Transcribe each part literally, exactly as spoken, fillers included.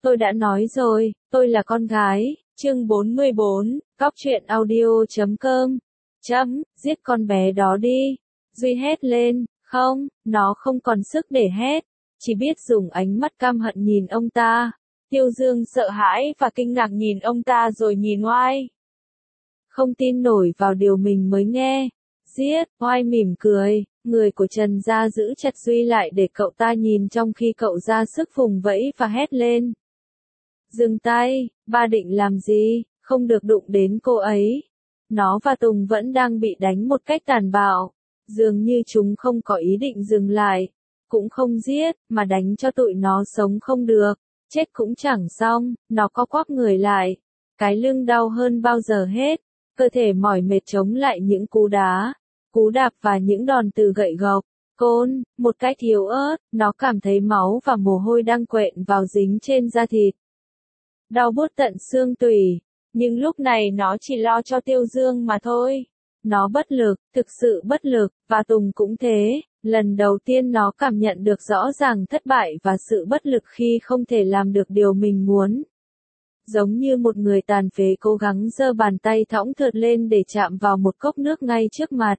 Tôi đã nói rồi, tôi là con gái. Chương bốn mươi bốn, cóc truyện audio chấm com. Chấm, giết con bé đó đi. Duy hét lên, không, nó không còn sức để hét, chỉ biết dùng ánh mắt căm hận nhìn ông ta. Tiêu Dương sợ hãi và kinh ngạc nhìn ông ta rồi nhìn Oai. Không tin nổi vào điều mình mới nghe. Giết, Oai mỉm cười, người của Trần gia giữ chặt Duy lại để cậu ta nhìn trong khi cậu ra sức vùng vẫy và hét lên. Dừng tay, ba định làm gì, không được đụng đến cô ấy. Nó và Tùng vẫn đang bị đánh một cách tàn bạo. Dường như chúng không có ý định dừng lại, cũng không giết, mà đánh cho tụi nó sống không được, chết cũng chẳng xong. Nó co quắp người lại, cái lưng đau hơn bao giờ hết, cơ thể mỏi mệt chống lại những cú đá, cú đạp và những đòn từ gậy gộc, côn, một cách yếu ớt. Nó cảm thấy máu và mồ hôi đang quện vào dính trên da thịt. Đau buốt tận xương tủy, nhưng lúc này nó chỉ lo cho Tiêu Dương mà thôi. Nó bất lực, thực sự bất lực, và Tùng cũng thế. Lần đầu tiên nó cảm nhận được rõ ràng thất bại và sự bất lực khi không thể làm được điều mình muốn. Giống như một người tàn phế cố gắng giơ bàn tay thõng thượt lên để chạm vào một cốc nước ngay trước mặt.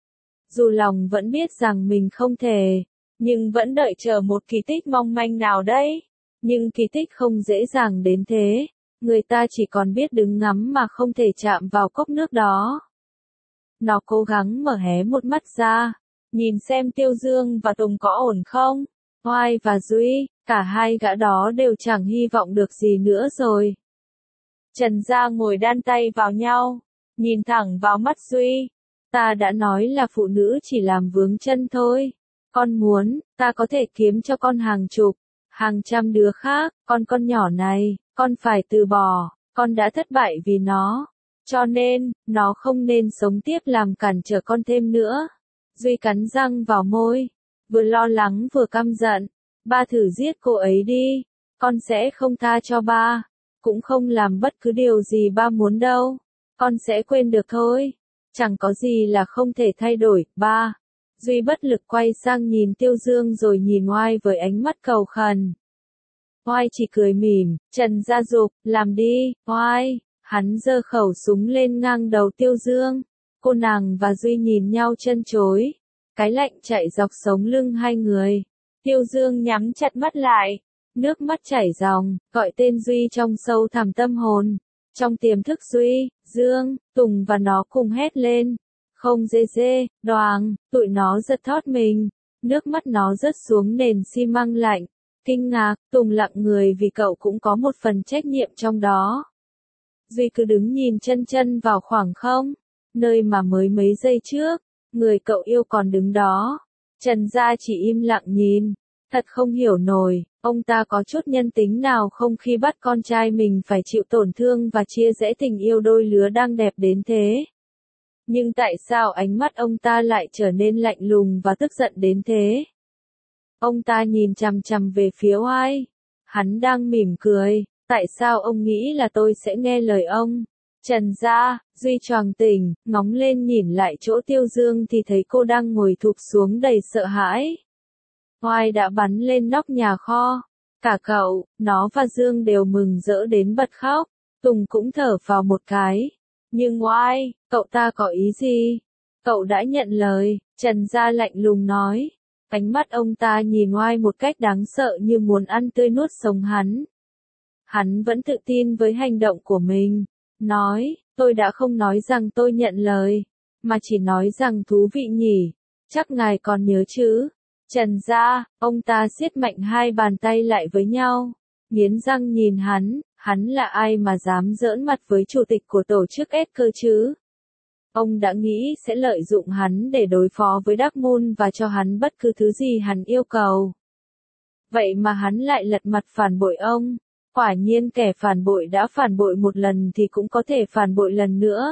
Dù lòng vẫn biết rằng mình không thể, nhưng vẫn đợi chờ một kỳ tích mong manh nào đấy. Nhưng kỳ tích không dễ dàng đến thế. Người ta chỉ còn biết đứng ngắm mà không thể chạm vào cốc nước đó. Nó cố gắng mở hé một mắt ra, nhìn xem Tiêu Dương và Tùng có ổn không. Oai và Duy, cả hai gã đó đều chẳng hy vọng được gì nữa rồi. Trần Gia ngồi đan tay vào nhau, nhìn thẳng vào mắt Duy. Ta đã nói là phụ nữ chỉ làm vướng chân thôi. Con muốn, ta có thể kiếm cho con hàng chục, hàng trăm đứa khác. Con con nhỏ này, con phải từ bỏ, con đã thất bại vì nó. Cho nên, nó không nên sống tiếp làm cản trở con thêm nữa. Duy cắn răng vào môi, vừa lo lắng vừa căm giận. Ba thử giết cô ấy đi, con sẽ không tha cho ba. Cũng không làm bất cứ điều gì ba muốn đâu. Con sẽ quên được thôi. Chẳng có gì là không thể thay đổi, ba. Duy bất lực quay sang nhìn Tiêu Dương rồi nhìn Oai với ánh mắt cầu khẩn. Oai chỉ cười mỉm. Trần Gia giục, làm đi, Oai. Hắn giơ khẩu súng lên ngang đầu Tiêu Dương. Cô nàng và Duy nhìn nhau chân chối. Cái lạnh chạy dọc sống lưng hai người. Tiêu Dương nhắm chặt mắt lại. Nước mắt chảy ròng, gọi tên Duy trong sâu thẳm tâm hồn. Trong tiềm thức Duy, Dương, Tùng và nó cùng hét lên. Không dê dê, đoàng, tụi nó giật thót mình. Nước mắt nó rớt xuống nền xi măng lạnh. Kinh ngạc, Tùng lặng người vì cậu cũng có một phần trách nhiệm trong đó. Duy cứ đứng nhìn chân chân vào khoảng không, nơi mà mới mấy giây trước, người cậu yêu còn đứng đó. Trần Gia chỉ im lặng nhìn, thật không hiểu nổi, ông ta có chút nhân tính nào không khi bắt con trai mình phải chịu tổn thương và chia rẽ tình yêu đôi lứa đang đẹp đến thế. Nhưng tại sao ánh mắt ông ta lại trở nên lạnh lùng và tức giận đến thế? Ông ta nhìn chằm chằm về phía Oai, hắn đang mỉm cười. Tại sao ông nghĩ là tôi sẽ nghe lời ông? Trần Gia, Duy choàng tỉnh, ngóng lên nhìn lại chỗ Tiêu Dương thì thấy cô đang ngồi thụp xuống đầy sợ hãi. Oai đã bắn lên nóc nhà kho. Cả cậu, nó và Dương đều mừng rỡ đến bật khóc. Tùng cũng thở vào một cái. Nhưng Oai, cậu ta có ý gì? Cậu đã nhận lời, Trần Gia lạnh lùng nói. Ánh mắt ông ta nhìn Oai một cách đáng sợ như muốn ăn tươi nuốt sống hắn. Hắn vẫn tự tin với hành động của mình. Nói, tôi đã không nói rằng tôi nhận lời, mà chỉ nói rằng thú vị nhỉ. Chắc ngài còn nhớ chứ? Trần Gia, ông ta siết mạnh hai bàn tay lại với nhau. Nghiến răng nhìn hắn, hắn là ai mà dám giỡn mặt với chủ tịch của tổ chức ét cơ chứ? Ông đã nghĩ sẽ lợi dụng hắn để đối phó với Dark Moon và cho hắn bất cứ thứ gì hắn yêu cầu. Vậy mà hắn lại lật mặt phản bội ông. Quả nhiên kẻ phản bội đã phản bội một lần thì cũng có thể phản bội lần nữa.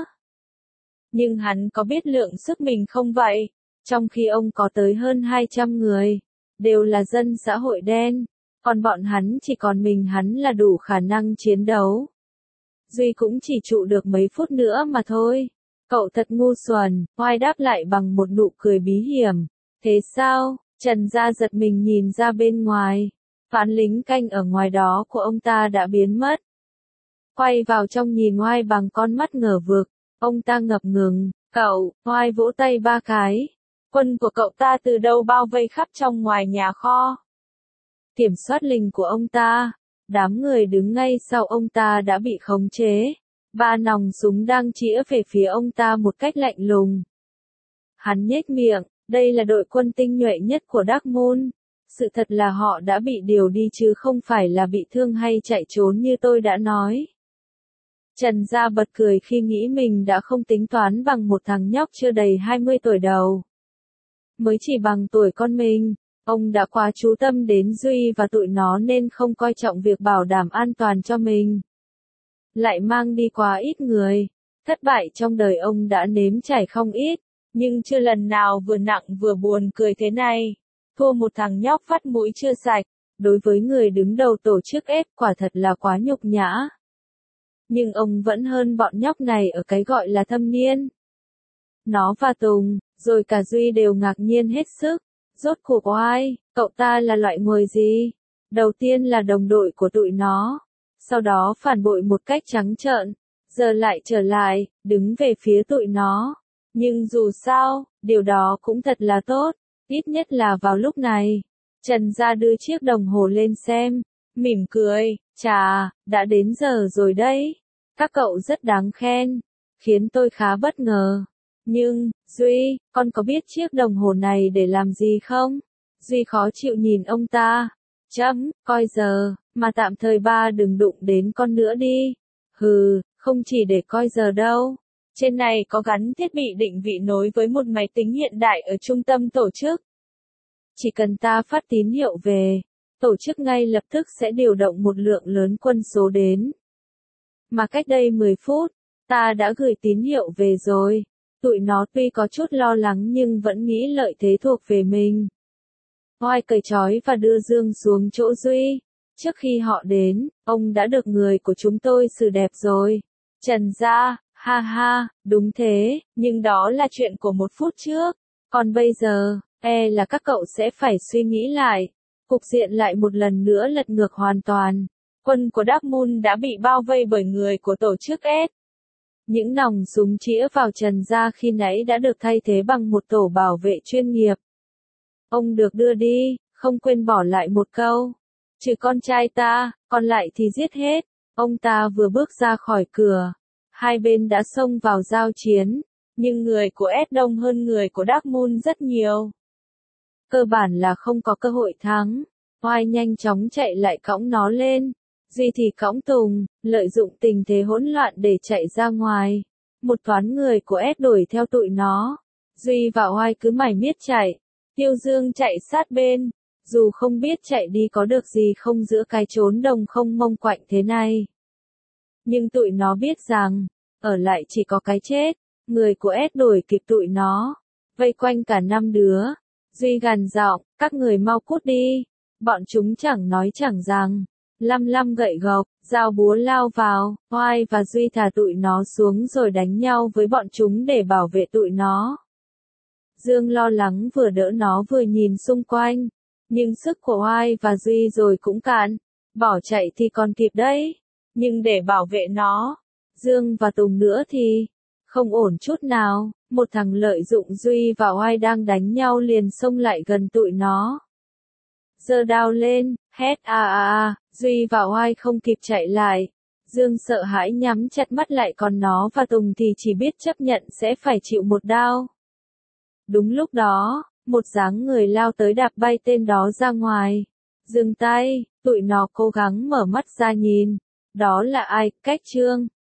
Nhưng hắn có biết lượng sức mình không vậy? Trong khi ông có tới hơn hai trăm người, đều là dân xã hội đen, còn bọn hắn chỉ còn mình hắn là đủ khả năng chiến đấu. Duy cũng chỉ trụ được mấy phút nữa mà thôi. Cậu thật ngu xuẩn, Oai đáp lại bằng một nụ cười bí hiểm. Thế sao? Trần Gia giật mình nhìn ra bên ngoài. Phán lính canh ở ngoài đó của ông ta đã biến mất. Quay vào trong nhìn Oai bằng con mắt ngờ vực, ông ta ngập ngừng, cậu, Oai vỗ tay ba cái. Quân của cậu ta từ đâu bao vây khắp trong ngoài nhà kho. Kiểm soát lính của ông ta, đám người đứng ngay sau ông ta đã bị khống chế. Ba nòng súng đang chĩa về phía ông ta một cách lạnh lùng. Hắn nhếch miệng, đây là đội quân tinh nhuệ nhất của Dark Moon. Sự thật là họ đã bị điều đi chứ không phải là bị thương hay chạy trốn như tôi đã nói. Trần Gia bật cười khi nghĩ mình đã không tính toán bằng một thằng nhóc chưa đầy hai mươi tuổi đầu. Mới chỉ bằng tuổi con mình, ông đã quá chú tâm đến Duy và tụi nó nên không coi trọng việc bảo đảm an toàn cho mình. Lại mang đi quá ít người. Thất bại trong đời ông đã nếm trải không ít, nhưng chưa lần nào vừa nặng vừa buồn cười thế này. Thua một thằng nhóc vắt mũi chưa sạch, đối với người đứng đầu tổ chức ép quả thật là quá nhục nhã. Nhưng ông vẫn hơn bọn nhóc này ở cái gọi là thâm niên. Nó và Tùng, rồi cả Duy đều ngạc nhiên hết sức. Rốt cuộc Oai, cậu ta là loại người gì? Đầu tiên là đồng đội của tụi nó, sau đó phản bội một cách trắng trợn, giờ lại trở lại, đứng về phía tụi nó. Nhưng dù sao, điều đó cũng thật là tốt, ít nhất là vào lúc này. Trần Gia đưa chiếc đồng hồ lên xem, mỉm cười, chà, đã đến giờ rồi đấy. Các cậu rất đáng khen, khiến tôi khá bất ngờ. Nhưng, Duy, con có biết chiếc đồng hồ này để làm gì không? Duy khó chịu nhìn ông ta. Chấm, coi giờ, mà tạm thời ba đừng đụng đến con nữa đi. Hừ, không chỉ để coi giờ đâu. Trên này có gắn thiết bị định vị nối với một máy tính hiện đại ở trung tâm tổ chức. Chỉ cần ta phát tín hiệu về, tổ chức ngay lập tức sẽ điều động một lượng lớn quân số đến. Mà cách đây mười phút, ta đã gửi tín hiệu về rồi. Tụi nó tuy có chút lo lắng nhưng vẫn nghĩ lợi thế thuộc về mình. Oai cởi trói và đưa Dương xuống chỗ Duy. Trước khi họ đến, ông đã được người của chúng tôi xử đẹp rồi. Trần Gia, ha ha, đúng thế, nhưng đó là chuyện của một phút trước. Còn bây giờ, e là các cậu sẽ phải suy nghĩ lại. Cục diện lại một lần nữa lật ngược hoàn toàn. Quân của Dark Moon đã bị bao vây bởi người của tổ chức S. Những nòng súng chĩa vào Trần Gia khi nãy đã được thay thế bằng một tổ bảo vệ chuyên nghiệp. Ông được đưa đi, không quên bỏ lại một câu. Trừ con trai ta, còn lại thì giết hết. Ông ta vừa bước ra khỏi cửa. Hai bên đã xông vào giao chiến. Nhưng người của S đông hơn người của Dark Moon rất nhiều. Cơ bản là không có cơ hội thắng. Oai nhanh chóng chạy lại cõng nó lên. Duy thì cõng Tùng, lợi dụng tình thế hỗn loạn để chạy ra ngoài. Một toán người của S đuổi theo tụi nó. Duy và Oai cứ mải miết chạy. Tiêu Dương chạy sát bên. Dù không biết chạy đi có được gì không giữa cái chốn đồng không mông quạnh thế này. Nhưng tụi nó biết rằng, ở lại chỉ có cái chết. Người của S đuổi kịp tụi nó. Vây quanh cả năm đứa. Duy gằn giọng, các người mau cút đi. Bọn chúng chẳng nói chẳng rằng. Lăm lăm gậy gộc, dao búa lao vào, Oai và Duy thả tụi nó xuống rồi đánh nhau với bọn chúng để bảo vệ tụi nó. Dương lo lắng vừa đỡ nó vừa nhìn xung quanh, nhưng sức của Oai và Duy rồi cũng cạn, bỏ chạy thì còn kịp đấy, nhưng để bảo vệ nó, Dương và Tùng nữa thì không ổn chút nào. Một thằng lợi dụng Duy và Oai đang đánh nhau liền xông lại gần tụi nó. Giơ đao lên, hét a a a, Duy và Oai không kịp chạy lại. Dương sợ hãi nhắm chặt mắt lại, còn nó và Tùng thì chỉ biết chấp nhận sẽ phải chịu một đao. Đúng lúc đó, một dáng người lao tới đạp bay tên đó ra ngoài. Dừng tay, tụi nó cố gắng mở mắt ra nhìn. Đó là ai? Cách Trương.